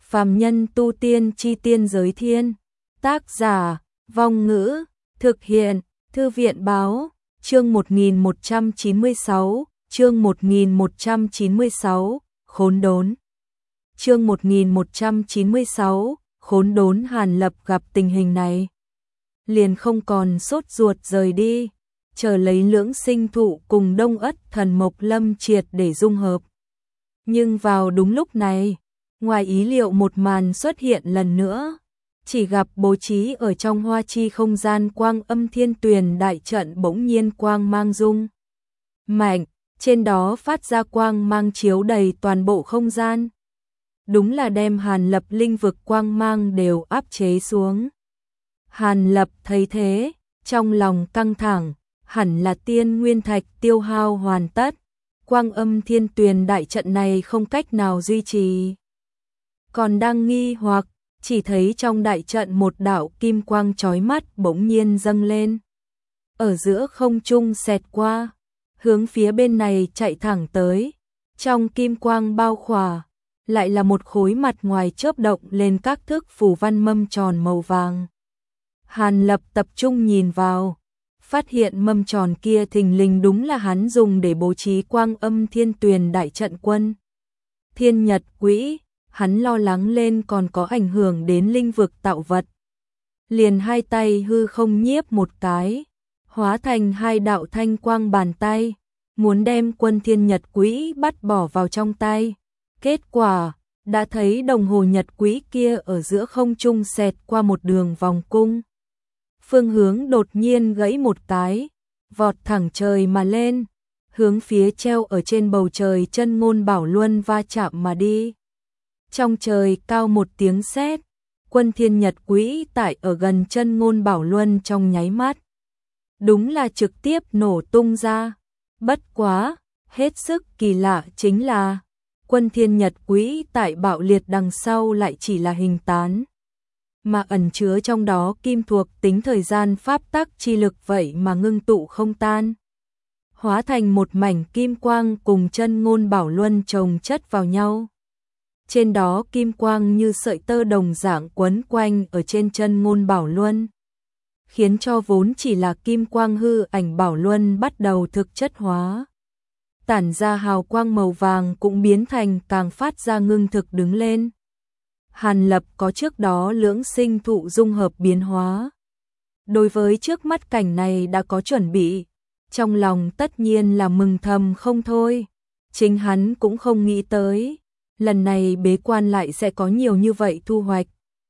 Phàm nhân tu tiên chi tiên giới thiên. Tác giả, Vong Ngữ, thực hiện, Thư viện báo, chương 1196, chương 1196, khốn đốn. Chương 1196, khốn đốn. Hàn Lập gặp tình hình này, liền không còn sốt ruột rời đi, chờ lấy Lưỡng Sinh Thụ cùng Đông Ất Thần Mộc Lâm triệt để dung hợp. Nhưng vào đúng lúc này, ngoài ý liệu một màn xuất hiện lần nữa, chỉ gặp bố trí ở trong hoa chi không gian Quang Âm Thiên Tuyền đại trận bỗng nhiên quang mang rung mạnh, trên đó phát ra quang mang chiếu đầy toàn bộ không gian. Đúng là đem Hàn Lập linh vực quang mang đều áp chế xuống. Hàn Lập thấy thế, trong lòng căng thẳng, hẳn là tiên nguyên thạch tiêu hao hoàn tất, Quang Âm Thiên Tuyền đại trận này không cách nào duy trì. Còn đang nghi hoặc, chỉ thấy trong đại trận một đạo kim quang chói mắt bỗng nhiên dâng lên, ở giữa không trung xẹt qua, hướng phía bên này chạy thẳng tới. Trong kim quang bao khỏa, lại là một khối mặt ngoài chớp động lên các thước phù văn mâm tròn màu vàng. Hàn Lập tập trung nhìn vào, phát hiện mâm tròn kia thình lình đúng là hắn dùng để bố trí Quang Âm Thiên Tuyền đại trận quân Thiên Nhật Quỹ. Hắn lo lắng lên còn có ảnh hưởng đến linh vực tạo vật, liền hai tay hư không nhiếp một cái, hóa thành hai đạo thanh quang bàn tay, muốn đem quân Thiên Nhật Quỹ bắt bỏ vào trong tay. Kết quả, đã thấy đồng hồ Nhật Quỹ kia ở giữa không trung xẹt qua một đường vòng cung, phương hướng đột nhiên gãy một cái, vọt thẳng trời mà lên, hướng phía treo ở trên bầu trời Chân Ngôn Bảo Luân va chạm mà đi. Trong trời cao một tiếng sét, quân Thiên Nhật Quỹ tại ở gần Chân Ngôn Bảo Luân trong nháy mắt, đúng là trực tiếp nổ tung ra. Bất quá, hết sức kỳ lạ chính là, quân Thiên Nhật Quỹ tại bạo liệt đằng sau lại chỉ là hình tán, mà ẩn chứa trong đó kim thuộc tính thời gian pháp tắc chi lực vậy mà ngưng tụ không tan, hóa thành một mảnh kim quang cùng Chân Ngôn Bảo Luân chồng chất vào nhau. Trên đó kim quang như sợi tơ đồng dạng quấn quanh ở trên Chân Ngôn Bảo Luân, khiến cho vốn chỉ là kim quang hư ảnh Bảo Luân bắt đầu thực chất hóa, tản ra hào quang màu vàng cũng biến thành càng phát ra ngưng thực đứng lên. Hàn Lập có trước đó Lưỡng Sinh Thụ dung hợp biến hóa, đối với trước mắt cảnh này đã có chuẩn bị, trong lòng tất nhiên là mừng thầm không thôi. Chính hắn cũng không nghĩ tới, lần này bế quan lại sẽ có nhiều như vậy thu hoạch.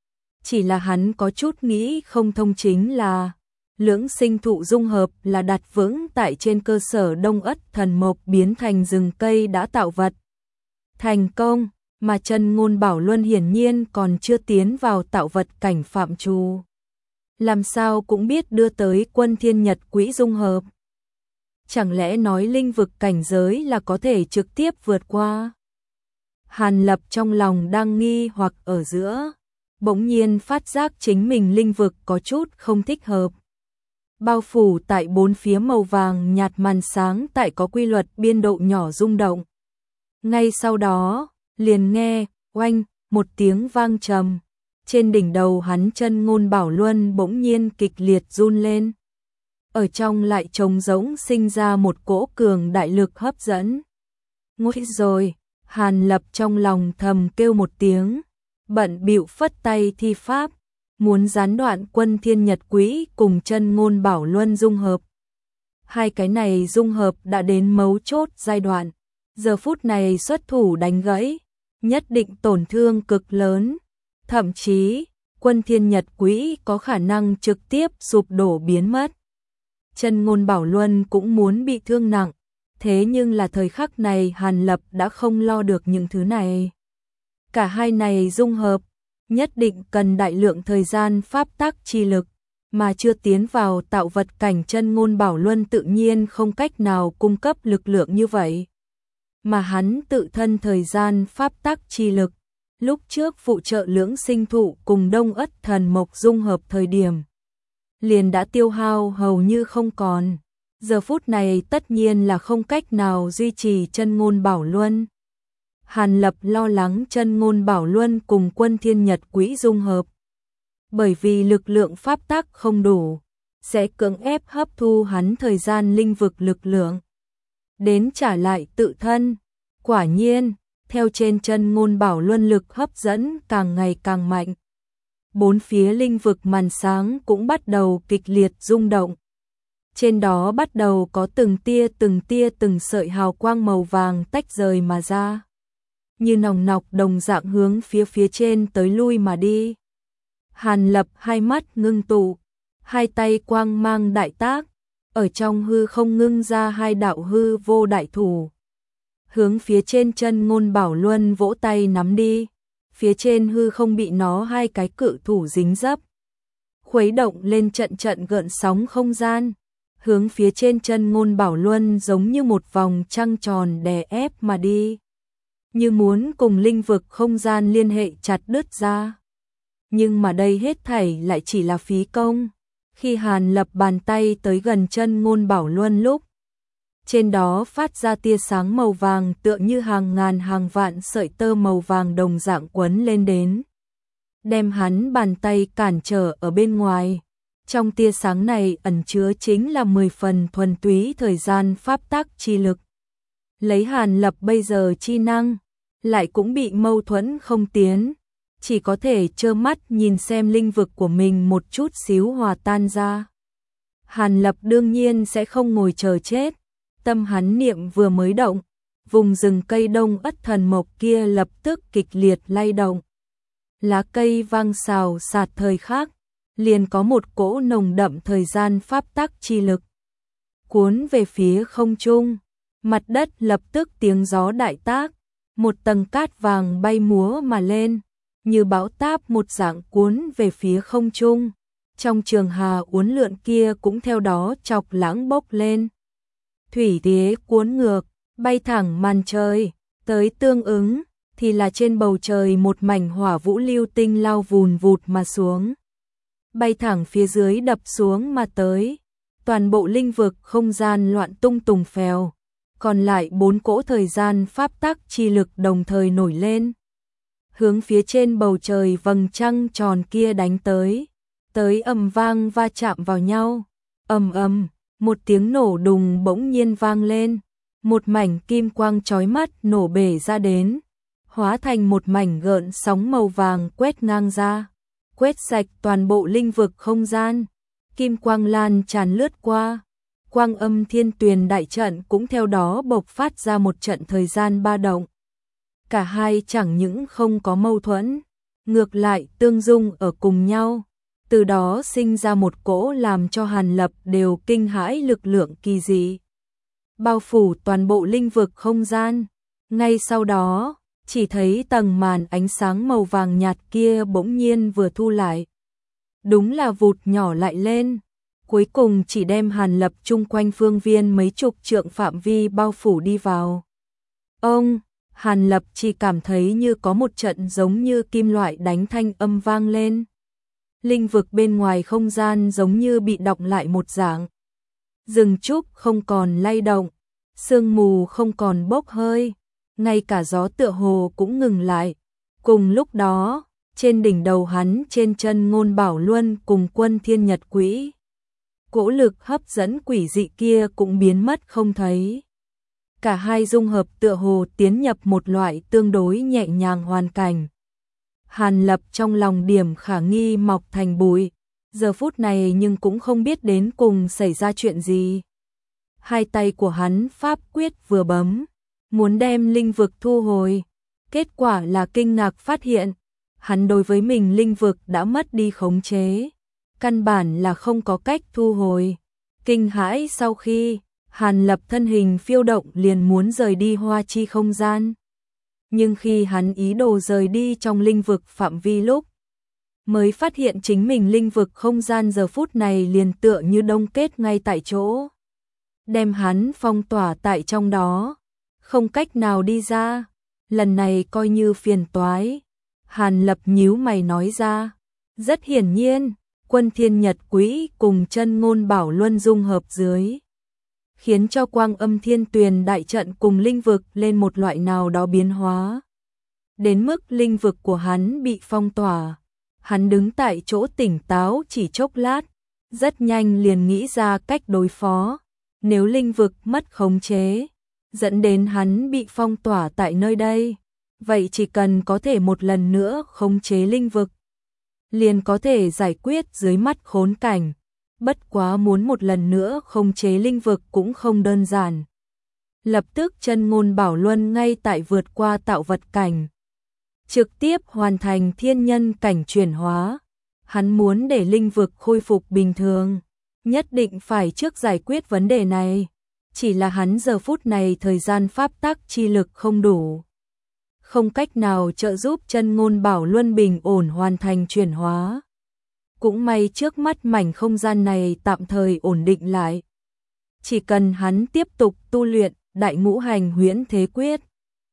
Chỉ là hắn có chút nghĩ không thông chính là, Lưỡng Sinh Thụ dung hợp là đặt vững tại trên cơ sở Đông Ất Thần Mộc biến thành rừng cây đã tạo vật thành công, mà Chân Ngôn Bảo Luân hiển nhiên còn chưa tiến vào tạo vật cảnh phạm trù, làm sao cũng biết đưa tới quân Thiên Nhật Quỹ dung hợp. Chẳng lẽ nói linh vực cảnh giới là có thể trực tiếp vượt qua? Hàn Lập trong lòng đang nghi hoặc ở giữa, bỗng nhiên phát giác chính mình linh vực có chút không thích hợp. Bao phủ tại bốn phía màu vàng nhạt màn sáng tại có quy luật biên độ nhỏ rung động. Ngay sau đó, liền nghe, oanh, một tiếng vang trầm. Trên đỉnh đầu hắn Chân Ngôn Bảo Luân bỗng nhiên kịch liệt run lên. Ở trong lại trống rỗng sinh ra một cỗ cường đại lực hấp dẫn. Nguy rồi! Hàn Lập trong lòng thầm kêu một tiếng, bận bịu phất tay thi pháp, muốn gián đoạn quân Thiên Nhật Quỹ cùng Chân Ngôn Bảo Luân dung hợp. Hai cái này dung hợp đã đến mấu chốt giai đoạn, giờ phút này xuất thủ đánh gãy, nhất định tổn thương cực lớn, thậm chí quân Thiên Nhật Quỹ có khả năng trực tiếp sụp đổ biến mất. Chân Ngôn Bảo Luân cũng muốn bị thương nặng. Thế nhưng là thời khắc này Hàn Lập đã không lo được những thứ này. Cả hai này dung hợp, nhất định cần đại lượng thời gian pháp tắc chi lực, mà chưa tiến vào tạo vật cảnh Chân Ngôn Bảo Luân tự nhiên không cách nào cung cấp lực lượng như vậy. Mà hắn tự thân thời gian pháp tắc chi lực, lúc trước phụ trợ Lưỡng Sinh Thụ cùng Đông Ất Thần Mộc dung hợp thời điểm, liền đã tiêu hao hầu như không còn. Giờ phút này tất nhiên là không cách nào duy trì Chân Ngôn Bảo Luân. Hàn Lập lo lắng Chân Ngôn Bảo Luân cùng Quân Thiên Nhật Quỹ dung hợp. Bởi vì lực lượng pháp tắc không đủ, sẽ cưỡng ép hấp thu hắn thời gian linh vực lực lượng, đến trả lại tự thân. Quả nhiên, theo trên Chân Ngôn Bảo Luân lực hấp dẫn càng ngày càng mạnh. Bốn phía linh vực màn sáng cũng bắt đầu kịch liệt rung động. Trên đó bắt đầu có từng tia từng sợi hào quang màu vàng tách rời mà ra, như nòng nọc đồng dạng hướng phía trên tới lui mà đi. Hàn Lập hai mắt ngưng tụ, hai tay quang mang đại tác, ở trong hư không ngưng ra hai đạo hư vô đại thủ, hướng phía trên Chân Ngôn Bảo Luân vỗ tay nắm đi. Phía trên hư không bị nó hai cái cự thủ dính dấp, khuấy động lên trận trận gợn sóng không gian, hướng phía trên Chân Ngôn Bảo Luân giống như một vòng trăng tròn đè ép mà đi, như muốn cùng linh vực không gian liên hệ chặt đứt ra. Nhưng mà đây hết thảy lại chỉ là phí công. Khi Hàn Lập bàn tay tới gần Chân Ngôn Bảo Luân lúc, trên đó phát ra tia sáng màu vàng tựa như hàng ngàn hàng vạn sợi tơ màu vàng đồng dạng quấn lên đến, đem hắn bàn tay cản trở ở bên ngoài. Trong tia sáng này ẩn chứa chính là 10 phần thuần túy thời gian pháp tắc chi lực. Lấy Hàn Lập bây giờ chi năng, lại cũng bị mâu thuẫn không tiến, chỉ có thể trơ mắt nhìn xem linh vực của mình một chút xíu hòa tan ra. Hàn Lập đương nhiên sẽ không ngồi chờ chết. Tâm hắn niệm vừa mới động, vùng rừng cây Đông Ất Thần Mộc kia lập tức kịch liệt lay động. Lá cây vang xào xạc thời khắc, liền có một cỗ nồng đậm thời gian pháp tắc chi lực cuốn về phía không trung. Mặt đất lập tức tiếng gió đại tác, một tầng cát vàng bay múa mà lên, như bão táp một dạng cuốn về phía không trung. Trong trường hà uốn lượn kia cũng theo đó chọc lãng bốc lên. Thủy thế cuốn ngược, bay thẳng màn trời, tới tương ứng thì là trên bầu trời một mảnh hỏa vũ lưu tinh lao vùn vụt mà xuống, bay thẳng phía dưới đập xuống mà tới. Toàn bộ linh vực không gian loạn tung tùng phèo, còn lại 4 cỗ thời gian pháp tắc chi lực đồng thời nổi lên, hướng phía trên bầu trời vầng trăng tròn kia đánh tới ầm vang va chạm vào nhau. Ầm ầm, một tiếng nổ đùng bỗng nhiên vang lên, một mảnh kim quang chói mắt nổ bể ra đến, hóa thành một mảnh gợn sóng màu vàng quét ngang ra, quét sạch toàn bộ linh vực không gian. Kim quang lan tràn lướt qua, Quang Âm Thiên Tuyền đại trận cũng theo đó bộc phát ra một trận thời gian ba động. Cả hai chẳng những không có mâu thuẫn, ngược lại tương dung ở cùng nhau, từ đó sinh ra một cỗ làm cho Hàn Lập đều kinh hãi lực lượng kỳ dị, bao phủ toàn bộ linh vực không gian. Ngay sau đó, chỉ thấy tầng màn ánh sáng màu vàng nhạt kia bỗng nhiên vừa thu lại, đúng là vụt nhỏ lại lên, cuối cùng chỉ đem Hàn Lập chung quanh phương viên mấy chục trượng phạm vi bao phủ đi vào. Hàn Lập chỉ cảm thấy như có một trận giống như kim loại đánh thanh âm vang lên. Linh vực bên ngoài không gian giống như bị đọng lại một dạng. Rừng trúc không còn lay động, sương mù không còn bốc hơi, ngay cả gió tựa hồ cũng ngừng lại. Cùng lúc đó, trên đỉnh đầu hắn trên Chân Ngôn Bảo Luân cùng Quân Thiên Nhật Quỹ, cỗ lực hấp dẫn quỷ dị kia cũng biến mất không thấy. Cả hai dung hợp tựa hồ tiến nhập một loại tương đối nhẹ nhàng hoàn cảnh. Hàn Lập trong lòng điểm khả nghi mọc thành bụi, giờ phút này nhưng cũng không biết đến cùng xảy ra chuyện gì. Hai tay của hắn pháp quyết vừa bấm, muốn đem linh vực thu hồi, kết quả là kinh ngạc phát hiện, hắn đối với mình linh vực đã mất đi khống chế, căn bản là không có cách thu hồi. Kinh hãi sau khi, Hàn Lập thân hình phiêu động liền muốn rời đi Hoa Chi không gian. Nhưng khi hắn ý đồ rời đi trong linh vực phạm vi lúc, mới phát hiện chính mình linh vực không gian giờ phút này liền tựa như đông kết ngay tại chỗ, đem hắn phong tỏa tại trong đó, không cách nào đi ra. Lần này coi như phiền toái. Hàn Lập nhíu mày nói ra. Rất hiển nhiên, Quân Thiên Nhật Quỹ cùng Chân Ngôn Bảo Luân dung hợp dưới, khiến cho Quang Âm Thiên Tuyền đại trận cùng linh vực lên một loại nào đó biến hóa. đến mức linh vực của hắn bị phong tỏa. Hắn đứng tại chỗ tỉnh táo chỉ chốc lát, rất nhanh liền nghĩ ra cách đối phó. Nếu linh vực mất khống chế, dẫn đến hắn bị phong tỏa tại nơi đây, vậy chỉ cần có thể một lần nữa khống chế linh vực, liền có thể giải quyết dưới mắt khốn cảnh. Bất quá muốn một lần nữa khống chế linh vực cũng không đơn giản. Lập tức Chân Ngôn Bảo Luân ngay tại vượt qua tạo vật cảnh, trực tiếp hoàn thành thiên nhân cảnh chuyển hóa. Hắn muốn để linh vực khôi phục bình thường, nhất định phải trước giải quyết vấn đề này. Chỉ là hắn giờ phút này thời gian pháp tắc chi lực không đủ, không cách nào trợ giúp Chân Ngôn Bảo Luân bình ổn hoàn thành chuyển hóa. Cũng may trước mắt mảnh không gian này tạm thời ổn định lại. Chỉ cần hắn tiếp tục tu luyện Đại Ngũ Hành Huyễn Thế Quyết,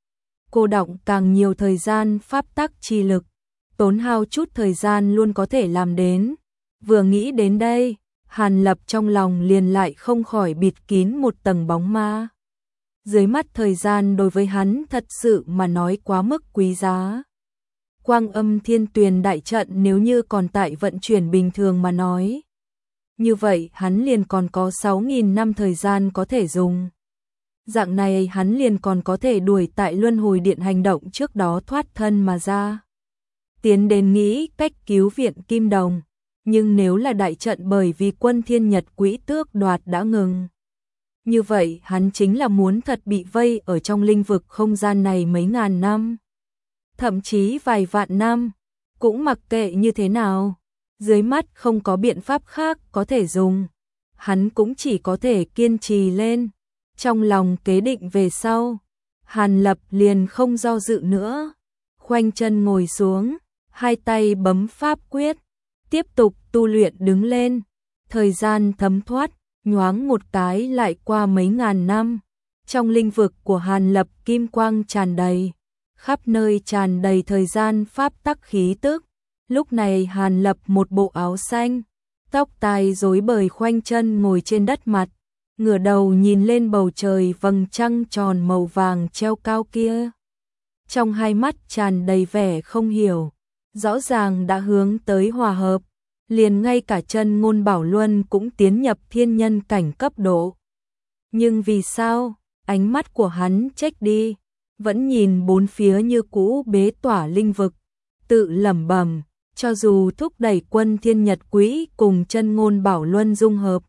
cô đọng càng nhiều thời gian pháp tắc chi lực, tốn hao chút thời gian luôn có thể làm đến. Vừa nghĩ đến đây, Hàn Lập trong lòng liền lại không khỏi bịt kín một tầng bóng ma. Dưới mắt thời gian đối với hắn thật sự mà nói quá mức quý giá. Quang Âm Thiên Tuyền đại trận nếu như còn tại vận chuyển bình thường mà nói, như vậy hắn liền còn có 6.000 năm thời gian có thể dùng. Dạng này hắn liền còn có thể đuổi tại Luân Hồi Điện hành động trước đó thoát thân mà ra, tiến đến nghĩ cách cứu viện Kim Đồng. Nhưng nếu là đại trận bởi vì Quân Thiên Nhật Quỹ tước đoạt đã ngừng, như vậy hắn chính là muốn thật bị vây ở trong linh vực không gian này mấy ngàn năm, thậm chí vài vạn năm. Cũng mặc kệ như thế nào, dưới mắt không có biện pháp khác có thể dùng, hắn cũng chỉ có thể kiên trì lên. Trong lòng kế định về sau, Hàn Lập liền không do dự nữa, khoanh chân ngồi xuống, hai tay bấm pháp quyết, tiếp tục tu luyện đứng lên. Thời gian thấm thoát, nhoáng một cái lại qua mấy ngàn năm. Trong linh vực của Hàn Lập kim quang tràn đầy, khắp nơi tràn đầy thời gian pháp tắc khí tức. Lúc này Hàn Lập một bộ áo xanh, tóc tai rối bời khoanh chân ngồi trên đất mặt, ngửa đầu nhìn lên bầu trời vầng trăng tròn màu vàng treo cao kia. Trong hai mắt tràn đầy vẻ không hiểu, rõ ràng đã hướng tới hòa hợp, liền ngay cả Chân Ngôn Bảo Luân cũng tiến nhập thiên nhân cảnh cấp độ. Nhưng vì sao, ánh mắt của hắn chếch đi, vẫn nhìn bốn phía như cũ bế tỏa linh vực, tự lẩm bẩm, cho dù thúc đẩy Quân Thiên Nhật Quỹ cùng Chân Ngôn Bảo Luân dung hợp,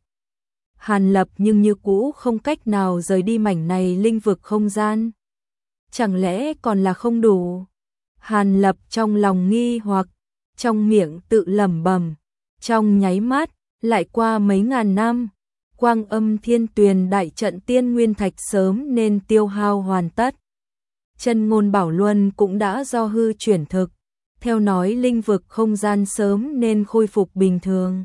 Hàn Lập nhưng như cũ không cách nào rời đi mảnh này linh vực không gian. Chẳng lẽ còn là không đủ? Hàn Lập trong lòng nghi hoặc, trong miệng tự lẩm bẩm. Trong nháy mắt, lại qua mấy ngàn năm, Quang Âm Thiên Tuyền đại trận tiên nguyên thạch sớm nên tiêu hao hoàn tất. Chân Ngôn Bảo Luân cũng đã do hư chuyển thực, theo nói linh vực không gian sớm nên khôi phục bình thường.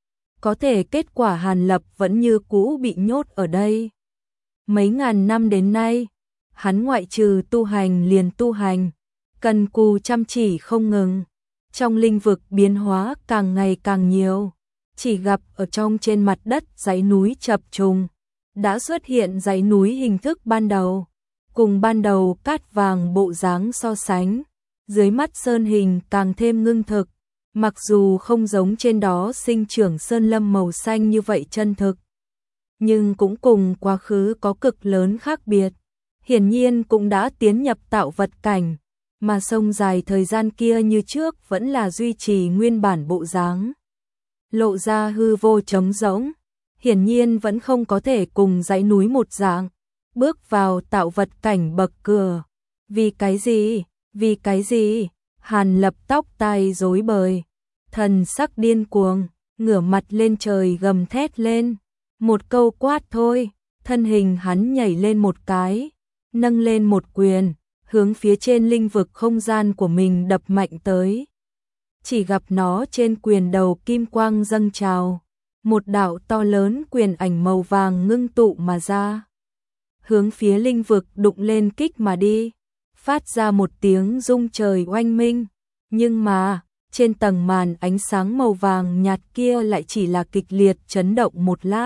Có thể kết quả Hàn Lập vẫn như cũ bị nhốt ở đây. Mấy ngàn năm đến nay, hắn ngoại trừ tu hành liền tu hành, cần cù chăm chỉ không ngừng. Trong linh vực biến hóa càng ngày càng nhiều, chỉ gặp ở trong trên mặt đất dãy núi chập trùng, đã xuất hiện dãy núi hình thức ban đầu, cùng ban đầu cát vàng bộ dáng so sánh, dưới mắt sơn hình càng thêm ngưng thực, mặc dù không giống trên đó sinh trưởng sơn lâm màu xanh như vậy chân thực, nhưng cũng cùng quá khứ có cực lớn khác biệt, hiển nhiên cũng đã tiến nhập tạo vật cảnh. Mà sông dài thời gian kia như trước vẫn là duy trì nguyên bản bộ dáng, lộ ra hư vô trống rỗng, hiển nhiên vẫn không có thể cùng dãy núi một dạng, bước vào tạo vật cảnh bậc cửa. Vì cái gì? Vì cái gì? Hàn Lập tóc tai rối bời, thần sắc điên cuồng, ngửa mặt lên trời gầm thét lên, một câu quát thôi, thân hình hắn nhảy lên một cái, nâng lên một quyền, hướng phía trên linh vực không gian của mình đập mạnh tới. Chỉ gặp nó trên quyền đầu kim quang dâng trào, một đạo to lớn quyền ảnh màu vàng ngưng tụ mà ra, hướng phía linh vực đụng lên kích mà đi, phát ra một tiếng rung trời oanh minh. Nhưng mà, trên tầng màn ánh sáng màu vàng nhạt kia lại chỉ là kịch liệt chấn động một lát,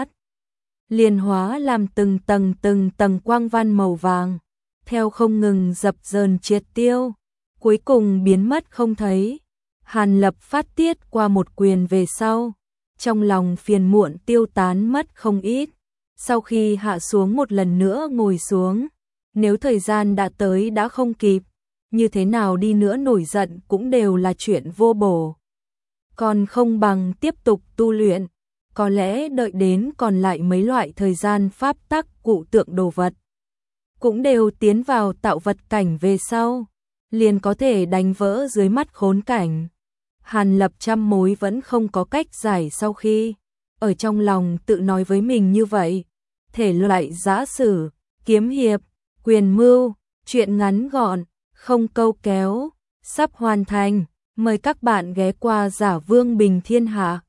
liền hóa làm từng tầng quang văn màu vàng, theo không ngừng dập dờn triệt tiêu, cuối cùng biến mất không thấy. Hàn Lập phát tiết qua một quyền về sau, trong lòng phiền muộn tiêu tán mất không ít. Sau khi hạ xuống một lần nữa ngồi xuống, nếu thời gian đã tới đã không kịp, như thế nào đi nữa nổi giận cũng đều là chuyện vô bổ. Còn không bằng tiếp tục tu luyện, có lẽ đợi đến còn lại mấy loại thời gian pháp tắc cụ tượng đồ vật, cũng đều tiến vào tạo vật cảnh về sau, liền có thể đánh vỡ dưới mắt khốn cảnh. Hàn Lập trăm mối vẫn không có cách giải sau khi ở trong lòng tự nói với mình như vậy. Thể loại giã sử, kiếm hiệp, quyền mưu, truyện ngắn gọn, không câu kéo, sắp hoàn thành. Mời các bạn ghé qua Giả Vương Bình Thiên Hạ.